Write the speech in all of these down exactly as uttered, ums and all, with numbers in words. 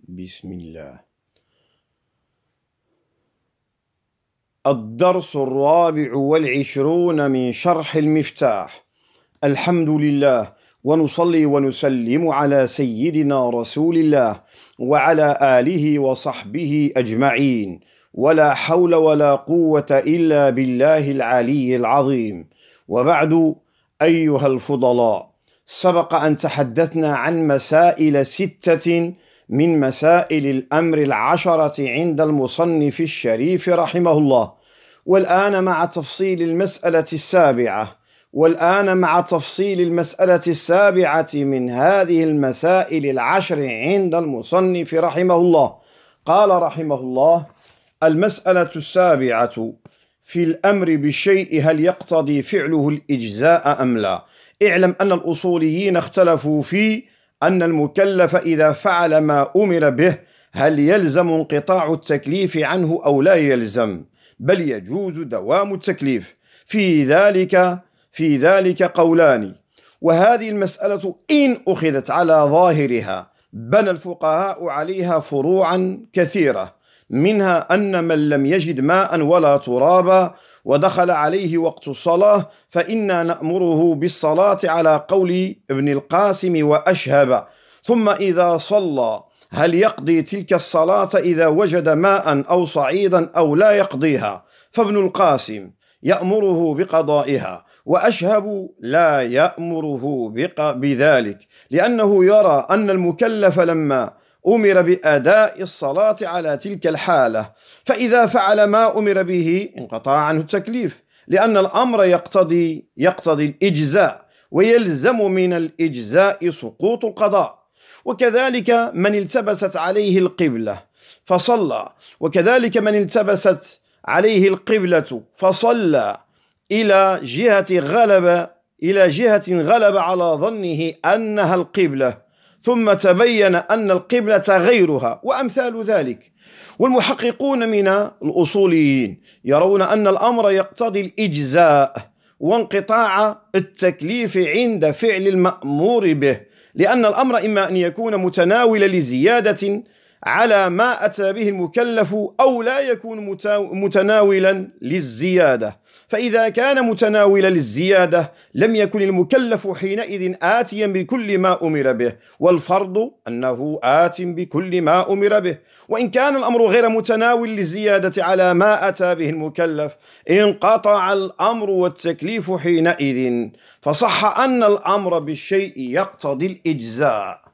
بسم الله. الدرس الرابع والعشرون من شرح المفتاح. الحمد لله، ونصلي ونسلم على سيدنا رسول الله وعلى آله وصحبه أجمعين، ولا حول ولا قوة إلا بالله العلي العظيم. وبعد، أيها الفضلاء، سبق أن تحدثنا عن مسائل ستة من مسائل الأمر العشرة عند المصنف الشريف رحمه الله، والآن مع تفصيل المسألة السابعة والآن مع تفصيل المسألة السابعة من هذه المسائل العشر عند المصنف رحمه الله. قال رحمه الله: المسألة السابعة في الأمر بالشيء هل يقتضي فعله الإجزاء أم لا. اعلم أن الأصوليين اختلفوا في أن المكلف إذا فعل ما أمر به هل يلزم انقطاع التكليف عنه أو لا يلزم، بل يجوز دوام التكليف. في ذلك في ذلك قولان، وهذه المسألة إن أخذت على ظاهرها بنى الفقهاء عليها فروعا كثيرة، منها أن من لم يجد ماء ولا ترابا ودخل عليه وقت الصلاة فإنا نأمره بالصلاة على قول ابن القاسم وأشهب، ثم إذا صلى هل يقضي تلك الصلاة إذا وجد ماء أو صعيدا أو لا يقضيها، فابن القاسم يأمره بقضائها، وأشهب لا يأمره بذلك، لأنه يرى أن المكلف لما أمر بأداء الصلاة على تلك الحالة فإذا فعل ما أمر به انقطع عنه التكليف، لأن الأمر يقتضي يقتضي الإجزاء، ويلزم من الإجزاء سقوط القضاء. وكذلك من التبست عليه القبلة فصلى، وكذلك من التبست عليه القبلة فصلى إلى جهة غلب إلى جهة غلب على ظنه أنها القبلة، ثم تبين أن القبلة غيرها، وأمثال ذلك. والمحققون من الأصوليين يرون أن الأمر يقتضي الإجزاء وانقطاع التكليف عند فعل المأمور به، لأن الأمر إما أن يكون متناولا لزيادة على ما أتى به المكلف أو لا يكون متناولا للزيادة، فإذا كان متناولا للزيادة لم يكن المكلف حينئذ آتيا بكل ما أمر به، والفرض أنه آت بكل ما أمر به. وإن كان الأمر غير متناول للزيادة على ما أتى به المكلف انقطع الأمر والتكليف حينئذ، فصح أن الأمر بالشيء يقتضي الإجزاء.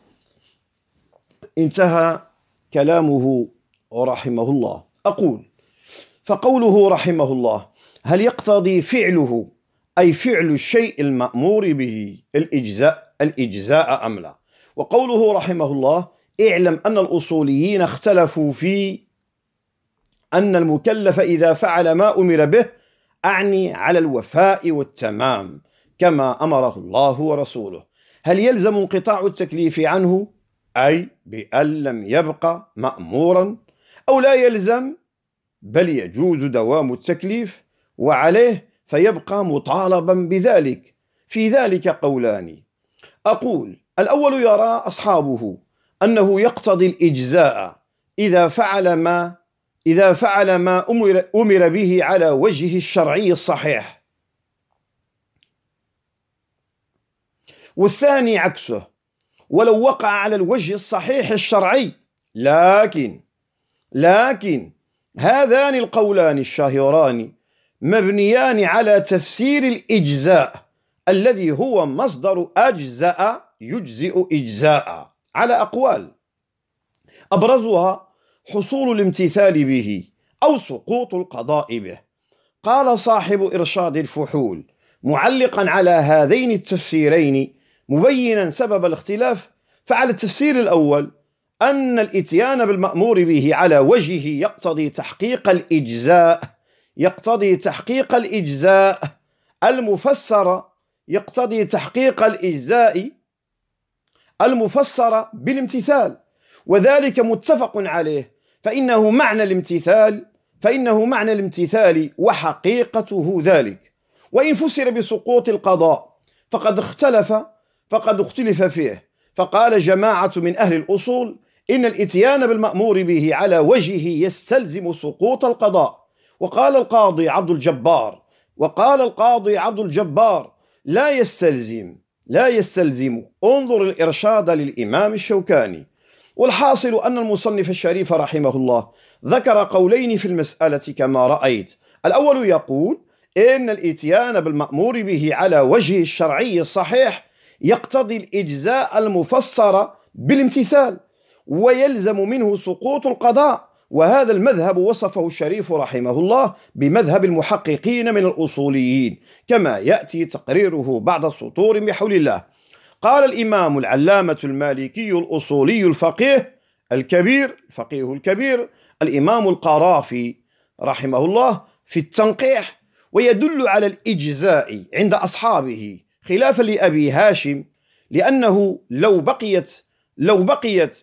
انتهى كلامه رحمه الله. أقول: فقوله رحمه الله هل يقتضي فعله أي فعل الشيء المأمور به الإجزاء الإجزاء أم لا. وقوله رحمه الله: اعلم أن الأصوليين اختلفوا في أن المكلف إذا فعل ما أمر به أعني على الوفاء والتمام كما أمره الله ورسوله، هل يلزم انقطاع التكليف عنه أي بأن لم يبق مأمورا، أو لا يلزم بل يجوز دوام التكليف وعليه فيبقى مطالبا بذلك. في ذلك قولان. أقول: الأول يرى أصحابه أنه يقتضي الإجزاء إذا فعل ما إذا فعل ما أمر, أمر به على وجهه الشرعي الصحيح، والثاني عكسه، ولو وقع على الوجه الصحيح الشرعي، لكن لكن هذان القولان الشهيران مبنيان على تفسير الإجزاء الذي هو مصدر أجزأ يجزئ إجزاء على أقوال، أبرزها حصول الامتثال به أو سقوط القضاء به. قال صاحب إرشاد الفحول معلقا على هذين التفسيرين مبينا سبب الاختلاف: فعلى التفسير الأول أن الإتيان بالمأمور به على وجهه يقتضي تحقيق الإجزاء يقتضي تحقيق الإجزاء المفسر يقتضي تحقيق الإجزاء المفسر بالامتثال، وذلك متفق عليه، فإنه معنى الامتثال فإنه معنى الامتثال وحقيقته ذلك. وإن فسر بسقوط القضاء فقد اختلف فقد اختلف فيه، فقال جماعة من أهل الأصول إن الإتيان بالمأمور به على وجهه يستلزم سقوط القضاء. وقال القاضي عبد الجبار وقال القاضي عبد الجبار لا يستلزم لا يستلزم انظر الإرشاد للإمام الشوكاني. والحاصل أن المصنف الشريف رحمه الله ذكر قولين في المسألة كما رأيت. الأول يقول إن الإتيان بالمأمور به على وجه الشرعي الصحيح يقتضي الإجزاء المفسر بالامتثال ويلزم منه سقوط القضاء، وهذا المذهب وصفه الشريف رحمه الله بمذهب المحققين من الأصوليين كما يأتي تقريره بعد سطور بحول الله. قال الإمام العلامة المالكي الأصولي الفقيه الكبير الفقيه الكبير الإمام القرافي رحمه الله في التنقيح: ويدل على الإجزاء عند أصحابه خلافا لأبي هاشم، لأنه لو بقيت لو بقيت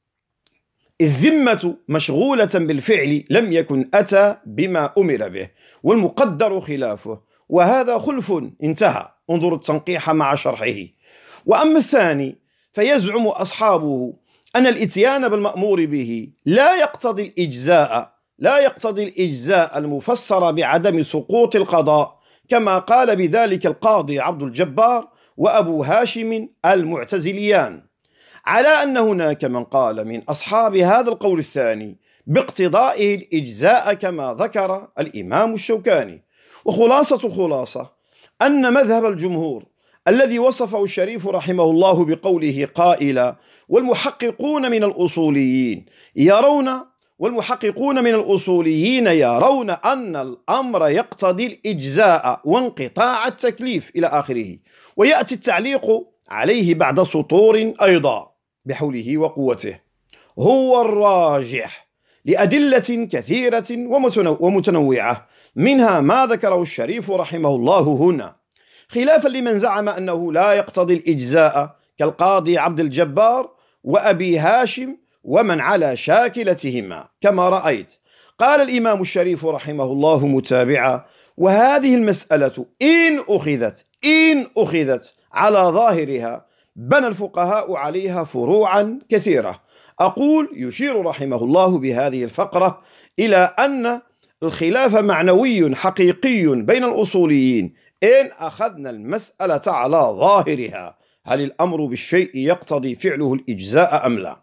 الذمة مشغولة بالفعل لم يكن أتى بما أمر به، والمقدر خلافه، وهذا خلف انتهى. انظر التنقيح مع شرحه. وأما الثاني فيزعم أصحابه أن الإتيان بالمأمور به لا يقتضي الإجزاء لا يقتضي الإجزاء المفسر بعدم سقوط القضاء، كما قال بذلك القاضي عبد الجبار وأبو هاشم المعتزليان، على أن هناك من قال من أصحاب هذا القول الثاني باقتضائه الإجزاء كما ذكر الإمام الشوكاني. وخلاصة الخلاصة أن مذهب الجمهور الذي وصفه الشريف رحمه الله بقوله قائلا: والمحققون من الأصوليين يرون والمحققون من الأصوليين يرون أن الأمر يقتضي الإجزاء وانقطاع التكليف إلى آخره. ويأتي التعليق عليه بعد سطور أيضا بحوله وقوته: هو الراجح لأدلة كثيرة ومتنوعة، منها ما ذكره الشريف رحمه الله هنا، خلافا لمن زعم أنه لا يقتضي الإجزاء كالقاضي عبد الجبار وأبي هاشم ومن على شاكلتهما كما رأيت. قال الإمام الشريف رحمه الله متابعا: وهذه المسألة إن أخذت إن أخذت على ظاهرها بنى الفقهاء عليها فروعا كثيرة. أقول يشير رحمه الله بهذه الفقرة إلى أن الخلاف معنوي حقيقي بين الأصوليين إن أخذنا المسألة على ظاهرها، هل الأمر بالشيء يقتضي فعله الإجزاء أم لا؟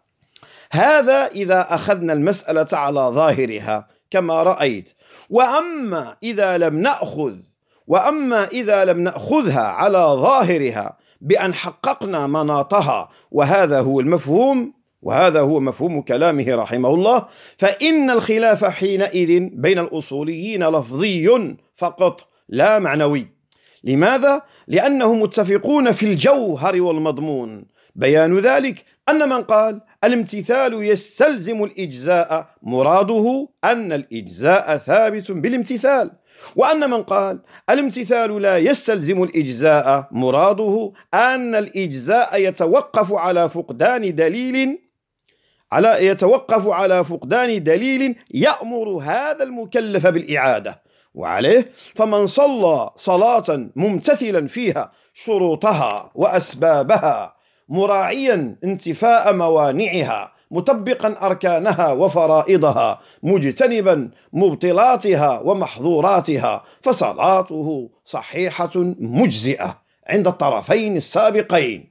هذا إذا أخذنا المسألة على ظاهرها كما رأيت. وأما إذا لم نأخذ وأما إذا لم نأخذها على ظاهرها بأن حققنا مناطها، وهذا هو المفهوم وهذا هو مفهوم كلامه رحمه الله، فإن الخلاف حينئذ بين الأصوليين لفظي فقط لا معنوي. لماذا؟ لأنهم متفقون في الجوهر والمضمون. بيان ذلك أن من قال الامتثال يستلزم الإجزاء مراده أن الإجزاء ثابت بالامتثال، وأن من قال الامتثال لا يستلزم الإجزاء مراده أن الإجزاء يتوقف على فقدان دليل على يتوقف على فقدان دليل يأمر هذا المكلف بالإعادة. وعليه فمن صلى صلاة ممتثلا فيها شروطها وأسبابها مراعيا انتفاء موانعها مطبقا أركانها وفرائضها مجتنبا مبطلاتها ومحظوراتها فصلاته صحيحة مجزئة عند الطرفين السابقين.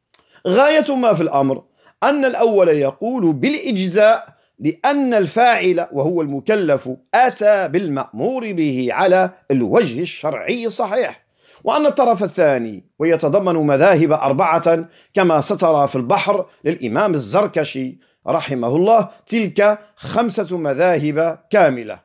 غاية ما في الأمر أن الأول يقول بالإجزاء لأن الفاعل وهو المكلف أتى بالمأمور به على الوجه الشرعي الصحيح، وأن الطرف الثاني ويتضمن مذاهب أربعة كما سترى في البحر للإمام الزركشي رحمه الله، تلك خمسة مذاهب كاملة.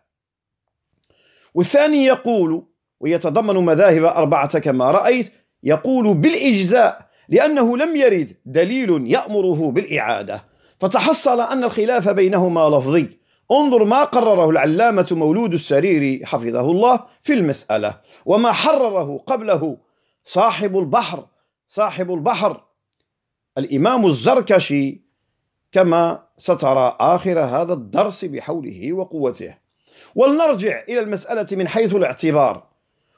والثاني يقول ويتضمن مذاهب أربعة كما رأيت، يقول بالإجزاء لأنه لم يرد دليل يأمره بالإعادة، فتحصل أن الخلاف بينهما لفظي. انظر ما قرره العلامة مولود السريري حفظه الله في المسألة، وما حرره قبله صاحب البحر صاحب البحر الإمام الزركشي كما سترى آخر هذا الدرس بحوله وقوته. ولنرجع إلى المسألة من حيث الاعتبار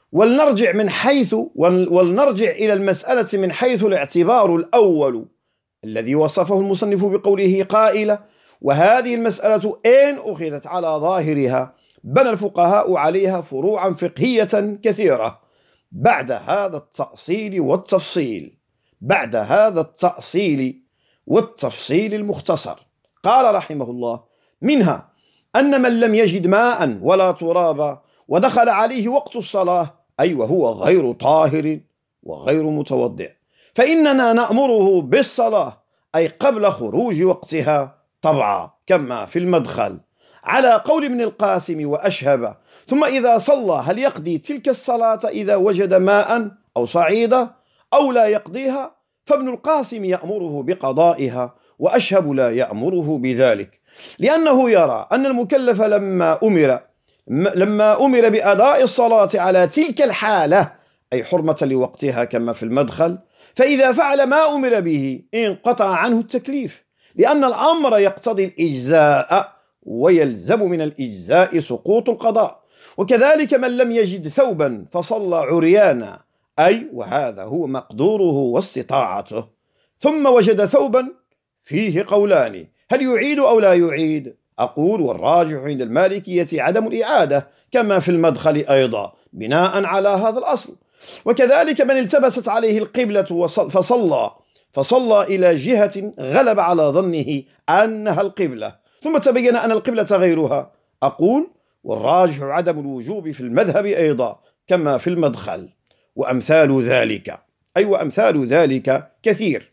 ولنرجع من حيث ولنرجع إلى المسألة من حيث الاعتبار الأول الذي وصفه المصنف بقوله قائلة. وهذه المسألة إن أخذت على ظاهرها بنى الفقهاء عليها فروعا فقهية كثيرة بعد هذا التأصيل والتفصيل بعد هذا التأصيل والتفصيل المختصر. قال رحمه الله: منها أن من لم يجد ماء ولا ترابا ودخل عليه وقت الصلاة، أي وهو غير طاهر وغير متوضئ، فإننا نأمره بالصلاة، أي قبل خروج وقتها طبعا كما في المدخل، على قول ابن القاسم وأشهب. ثم إذا صلى هل يقضي تلك الصلاة إذا وجد ماء أو صعيدا أو لا يقضيها؟ فابن القاسم يأمره بقضائها، وأشهب لا يأمره بذلك، لأنه يرى أن المكلف لما أمر لما أمر بأداء الصلاة على تلك الحالة، أي حرمة لوقتها كما في المدخل، فإذا فعل ما أمر به انقطع عنه التكليف، لأن الأمر يقتضي الإجزاء ويلزم من الإجزاء سقوط القضاء. وكذلك من لم يجد ثوبا فصلى عريانا، أي وهذا هو مقدوره واستطاعته، ثم وجد ثوبا، فيه قولان: هل يعيد أو لا يعيد؟ أقول والراجح عند المالكية عدم الإعادة كما في المدخل أيضا، بناء على هذا الأصل. وكذلك من التبست عليه القبلة فصلى فصلى إلى جهة غلب على ظنه أنها القبلة، ثم تبين أن القبلة غيرها، أقول والراجح عدم الوجوب في المذهب أيضا كما في المدخل. وأمثال ذلك، أي وأمثال ذلك كثير.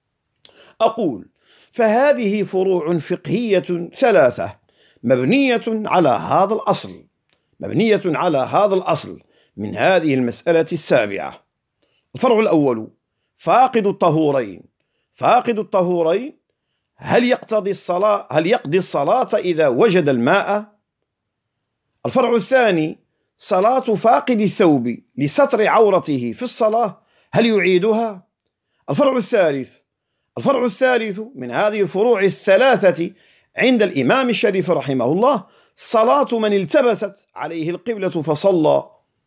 أقول فهذه فروع فقهية ثلاثة مبنية على هذا الأصل مبنية على هذا الأصل من هذه المسألة السابعة. الفرع الأول: فاقد الطهورين. فاقد الطهورين هل يقتضي الصلاة هل يقضي الصلاة إذا وجد الماء؟ الفرع الثاني: صلاة فاقد الثوب لستر عورته في الصلاة، هل يعيدها؟ الفرع الثالث الفرع الثالث من هذه الفروع الثلاثة عند الإمام الشريف رحمه الله: صلاة من التبست عليه القبلة فصلى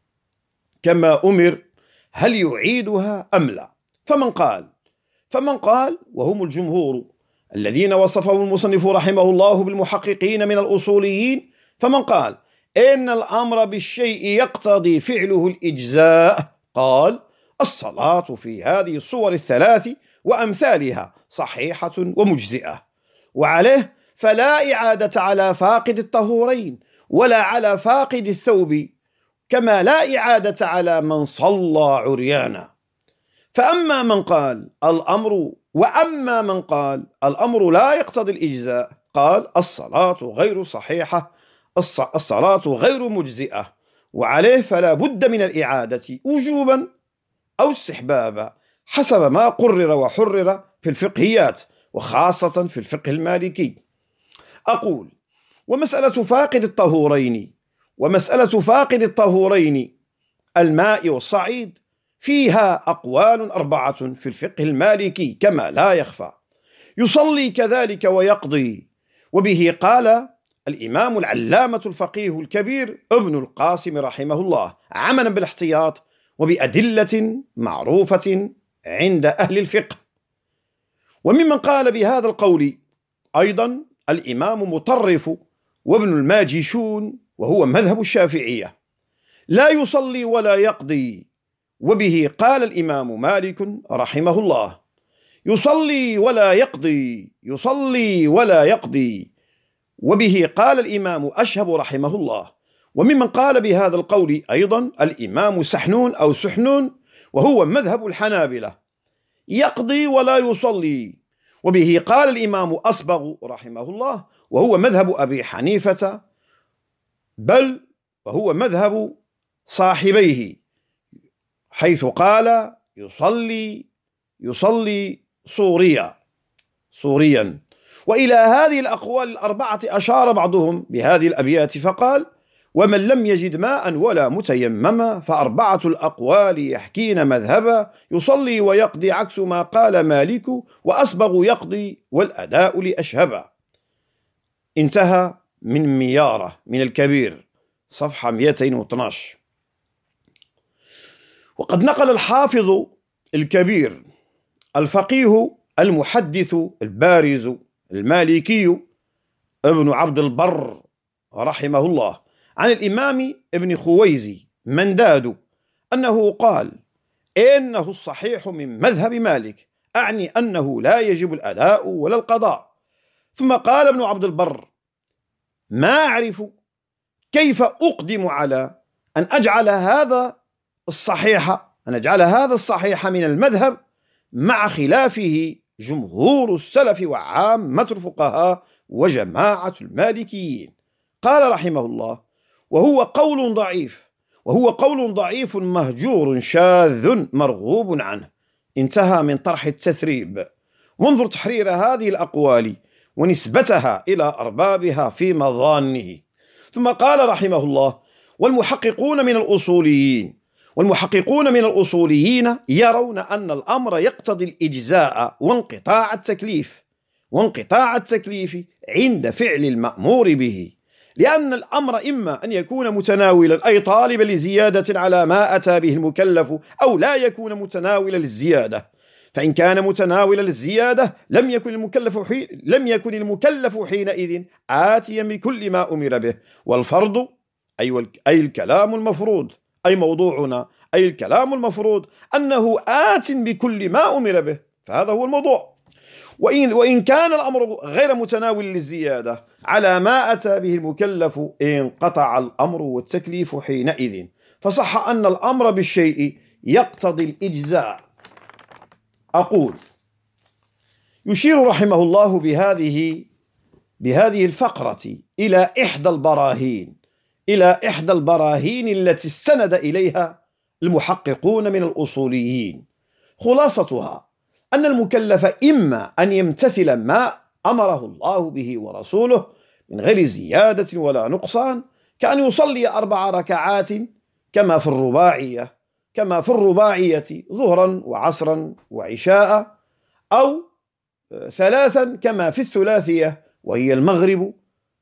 كما أمر، هل يعيدها أم لا؟ فمن قال فمن قال وهم الجمهور الذين وصفهم المصنف رحمه الله بالمحققين من الأصوليين، فمن قال إن الأمر بالشيء يقتضي فعله الإجزاء، قال: الصلاة في هذه الصور الثلاث وأمثالها صحيحة ومجزئة، وعليه فلا إعادة على فاقد الطهورين ولا على فاقد الثوب، كما لا إعادة على من صلى عريانا. فأما من قال الأمر وأما من قال الأمر لا يقتضي الإجزاء، قال: الصلاة غير صحيحة، الصلاة غير مجزئة، وعليه فلا بد من الإعادة وجوبا أو استحبابا حسب ما قرر وحرر في الفقهيات، وخاصة في الفقه المالكي. أقول: ومسألة فاقد الطهورين ومسألة فاقد الطهورين الماء والصعيد فيها أقوال أربعة في الفقه المالكي كما لا يخفى. يصلي كذلك ويقضي، وبه قال الإمام العلامة الفقيه الكبير ابن القاسم رحمه الله، عملا بالاحتياط وبأدلة معروفة عند أهل الفقه. وممن قال بهذا القول أيضا الإمام مطرف وابن الماجشون، وهو مذهب الشافعية، لا يصلي ولا يقضي، وبه قال الإمام مالك رحمه الله: يصلي ولا يقضي يصلي ولا يقضي، وبه قال الإمام أشهب رحمه الله. وممن قال بهذا القول أيضا الإمام سحنون أو سحنون، وهو مذهب الحنابلة، يقضي ولا يصلي، وبه قال الإمام أصبغ رحمه الله، وهو مذهب أبي حنيفة، بل وهو مذهب صاحبيه، حيث قال يصلي يصلي صوريا صوريا. وإلى هذه الأقوال الأربعة أشار بعضهم بهذه الأبيات فقال: ومن لم يجد ماء ولا متيمما فأربعة الأقوال يحكين مذهبا، يصلي ويقضي عكس ما قال مالك، وأصبغ يقضي والأداء لأشهبا. انتهى من ميارة من الكبير صفحة مئتين واثني عشر. وقد نقل الحافظ الكبير الفقيه المحدث البارز المالكي ابن عبد البر رحمه الله عن الإمام ابن خويزي منداد أنه قال: إنه الصحيح من مذهب مالك، أعني أنه لا يجب الأداء ولا القضاء. ثم قال ابن عبد البر: ما أعرف كيف أقدم على أن أجعل هذا الصحيح أن أجعل هذا الصحيح من المذهب مع خلافه جمهور السلف وعامة الفقهاء وجماعة المالكيين. قال رحمه الله: وهو قول ضعيف وهو قول ضعيف مهجور شاذ مرغوب عنه. انتهى من طرح التثريب. وانظر تحرير هذه الأقوال ونسبتها إلى أربابها في مظانه. ثم قال رحمه الله: والمحققون من الأصوليين والمحققون من الأصوليين يرون أن الأمر يقتضي الإجزاء وانقطاع التكليف وانقطاع التكليف عند فعل المأمور به، لأن الأمر إما أن يكون متناولا أي طالبا لزيادة على ما أتى به المكلف، أو لا يكون متناولا للزيادة. فإن كان متناولا للزيادة لم يكن المكلف حين لم يكن المكلف حينئذ آتيا بكل ما أمر به. والفرض أي أي الكلام المفروض أي موضوعنا أي الكلام المفروض أنه آت بكل ما أمر به، فهذا هو الموضوع. وإن, وإن كان الأمر غير متناول للزيادة على ما أتى به المكلف انقطع الأمر والتكليف حينئذ، فصح أن الأمر بالشيء يقتضي الإجزاء. أقول: يشير رحمه الله بهذه بهذه الفقرة إلى إحدى البراهين إلى إحدى البراهين التي استند إليها المحققون من الأصوليين. خلاصتها أن المكلف إما أن يمتثل ما أمره الله به ورسوله من غير زيادة ولا نقصان، كأن يصلي أربع ركعات كما في الرباعية كما في الرباعية ظهرا وعصرا وعشاء، أو ثلاثا كما في الثلاثية وهي المغرب،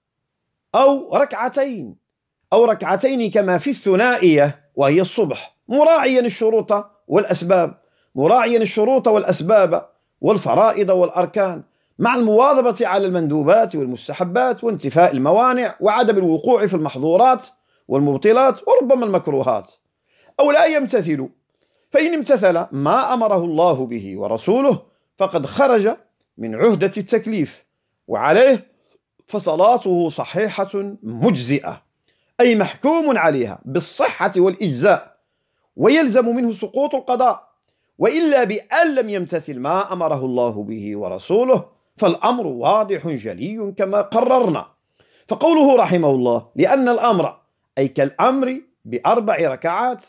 أو ركعتين أو ركعتين كما في الثنائية وهي الصبح، مراعيا الشروط والأسباب مراعيا الشروط والأسباب والفرائض والأركان، مع المواظبة على المندوبات والمستحبات وانتفاء الموانع وعدم الوقوع في المحظورات والمبطلات وربما المكروهات. أو لا يمتثل، فإن امتثل ما أمره الله به ورسوله فقد خرج من عهدة التكليف، وعليه فصلاته صحيحة مجزئة، أي محكوم عليها بالصحة والإجزاء، ويلزم منه سقوط القضاء. وإلا بأن لم يمتثل ما أمره الله به ورسوله فالأمر واضح جلي كما قررنا. فقوله رحمه الله: لأن الأمر أي كالأمر بأربع ركعات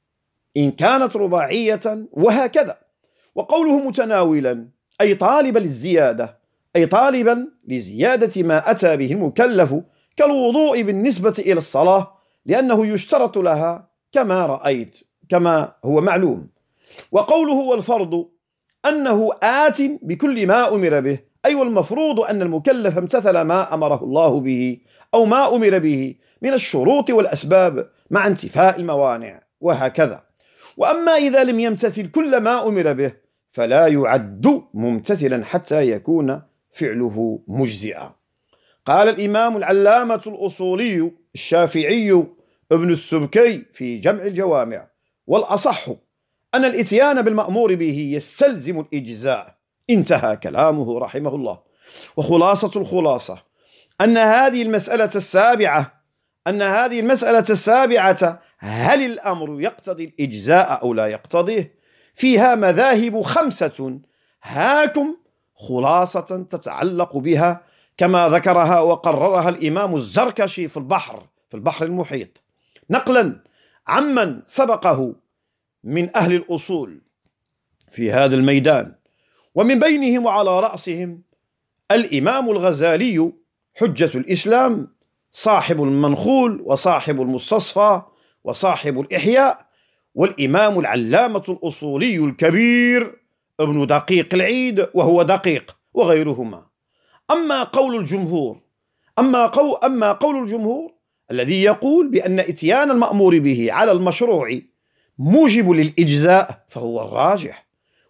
إن كانت رباعية وهكذا. وقوله متناولا أي طالبا للزيادة أي طالبا لزيادة ما أتى به المكلف، كالوضوء بالنسبة إلى الصلاة، لأنه يشترط لها كما رأيت كما هو معلوم. وقوله والفرض أنه آت بكل ما أمر به، أي والمفروض أن المكلف امتثل ما أمره الله به أو ما أمر به من الشروط والأسباب مع انتفاء الموانع وهكذا. وأما إذا لم يمتثل كل ما أمر به فلا يعد ممتثلا حتى يكون فعله مجزئا. قال الإمام العلامة الأصولي الشافعي ابن السبكي في جمع الجوامع: والأصح أن الإتيان بالمأمور به يستلزم الإجزاء. انتهى كلامه رحمه الله. وخلاصة الخلاصة أن هذه المسألة السابعة أن هذه المسألة السابعة هل الأمر يقتضي الإجزاء أو لا يقتضيه فيها مذاهب خمسة، هاكم خلاصة تتعلق بها كما ذكرها وقررها الإمام الزركشي في البحر في البحر المحيط، نقلا عمن سبقه من أهل الأصول في هذا الميدان، ومن بينهم وعلى رأسهم الإمام الغزالي حجة الإسلام صاحب المنخول وصاحب المستصفى وصاحب الإحياء، والإمام العلامة الأصولي الكبير ابن دقيق العيد وهو دقيق، وغيرهما. أما قول الجمهور أما قول, أما قول الجمهور الذي يقول بأن إتيان المأمور به على المشروع موجب للإجزاء فهو الراجح،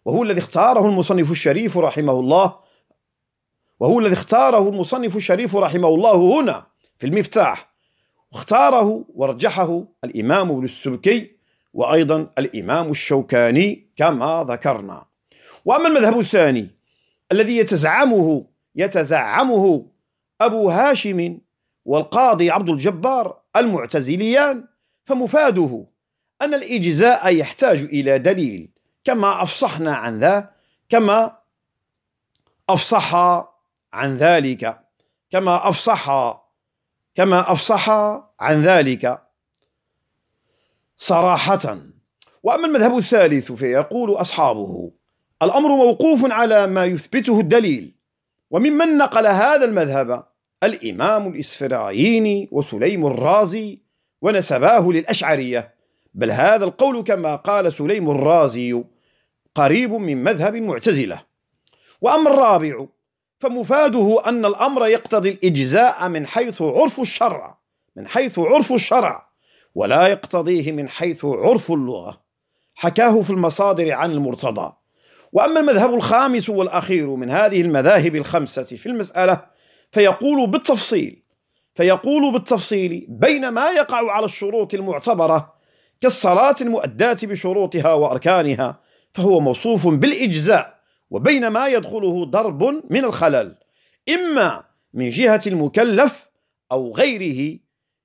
وهو الذي اختاره المصنف الشريف رحمه الله وهو الذي اختاره المصنف الشريف رحمه الله هنا في المفتاح، واختاره ورجحه الإمام ابن السبكي وأيضا الإمام الشوكاني كما ذكرنا. وأما المذهب الثاني الذي يتزعمه يتزعمه أبو هاشم والقاضي عبد الجبار المعتزليان، فمفاده أن الإجزاء يحتاج إلى دليل، كما أفصحنا عن ذا كما أفصح عن ذلك كما أفصح كما أفصح عن ذلك صراحة. وأما المذهب الثالث فيقول أصحابه الأمر موقوف على ما يثبته الدليل، وممن نقل هذا المذهب الإمام الإسفرايني وسليم الرازي ونسباه للأشعرية، بل هذا القول كما قال سليم الرازي قريب من مذهب المعتزلة. وأما الرابع فمفاده أن الأمر يقتضي الإجزاء من حيث عرف الشرع من حيث عرف الشرع ولا يقتضيه من حيث عرف اللغة، حكاه في المصادر عن المرتضى. وأما المذهب الخامس والأخير من هذه المذاهب الخمسة في المسألة فيقول بالتفصيل فيقول بالتفصيل بين ما يقع على الشروط المعتبرة كالصلاة المؤداة بشروطها وأركانها فهو موصوف بالإجزاء، وبين ما يدخله ضرب من الخلل إما من جهة المكلف أو غيره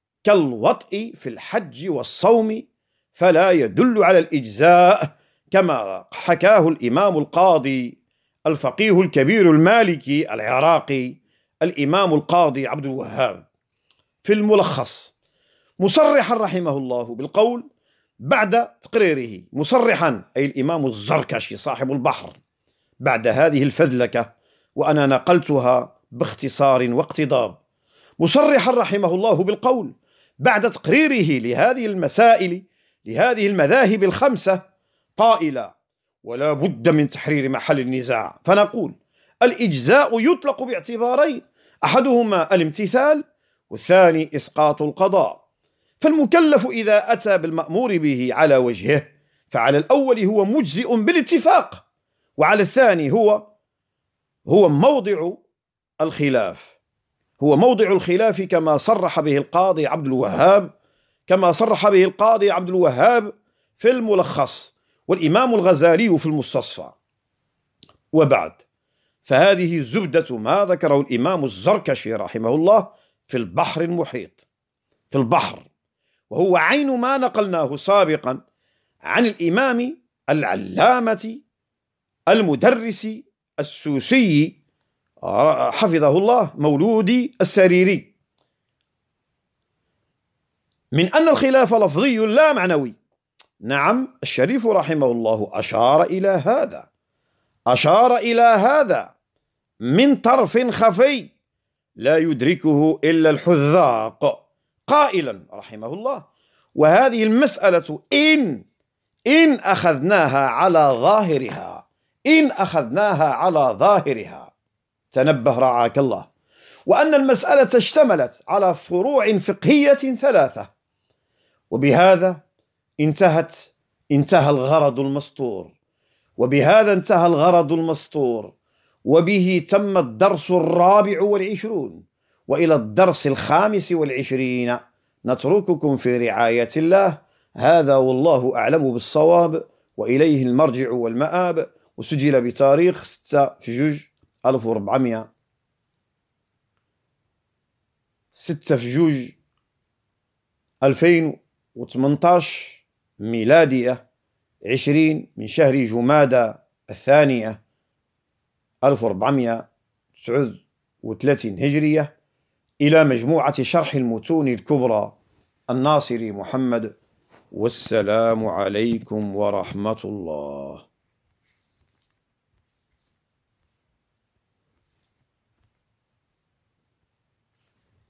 كالوطء في الحج والصوم فلا يدل على الإجزاء، كما حكاه الإمام القاضي الفقيه الكبير المالكي العراقي الإمام القاضي عبد الوهاب في الملخص، مصرحا رحمه الله بالقول بعد تقريره، مصرحا أي الإمام الزركشي صاحب البحر بعد هذه الفذلكة، وأنا نقلتها باختصار واقتضاب، مصرحا رحمه الله بالقول بعد تقريره لهذه المسائل لهذه المذاهب الخمسة قائلا ولا بد من تحرير محل النزاع، فنقول الإجزاء يطلق باعتبارين، أحدهما الامتثال والثاني إسقاط القضاء. فالمكلف إذا أتى بالمأمور به على وجهه فعلى الأول هو مجزئ بالاتفاق، وعلى الثاني هو هو موضع الخلاف هو موضع الخلاف كما صرح به القاضي عبد الوهاب كما صرح به القاضي عبد الوهاب في الملخص والإمام الغزالي في المستصفى. وبعد فهذه زبدة ما ذكره الإمام الزركشي رحمه الله في البحر المحيط في البحر وهو عين ما نقلناه سابقا عن الإمام العلامة المدرس السوسي حفظه الله مولودي السريري من أن الخلاف لفظي لا معنوي. نعم، الشريف رحمه الله أشار إلى هذا أشار إلى هذا من طرف خفي لا يدركه إلا الحذاق، قائلا رحمه الله وهذه المسألة إن إن أخذناها على ظاهرها إن أخذناها على ظاهرها تنبه رعاك الله، وأن المسألة اشتملت على فروع فقهية ثلاثة، وبهذا انتهت انتهى الغرض المسطور وبهذا انتهى الغرض المسطور وبه تم الدرس الرابع والعشرون، وإلى الدرس الخامس والعشرين نترككم في رعاية الله. هذا والله أعلم بالصواب، وإليه المرجع والمآب. وسجل بتاريخ ستة في جوج ألف وأربعمائة ستة في جوج ألفين وثمانية عشر ميلادية، عشرين من شهر جمادى الثانية ألف وأربعمائة وتسعة وثلاثين هجرية، إلى مجموعة شرح المتون الكبرى الناصري محمد. والسلام عليكم ورحمة الله.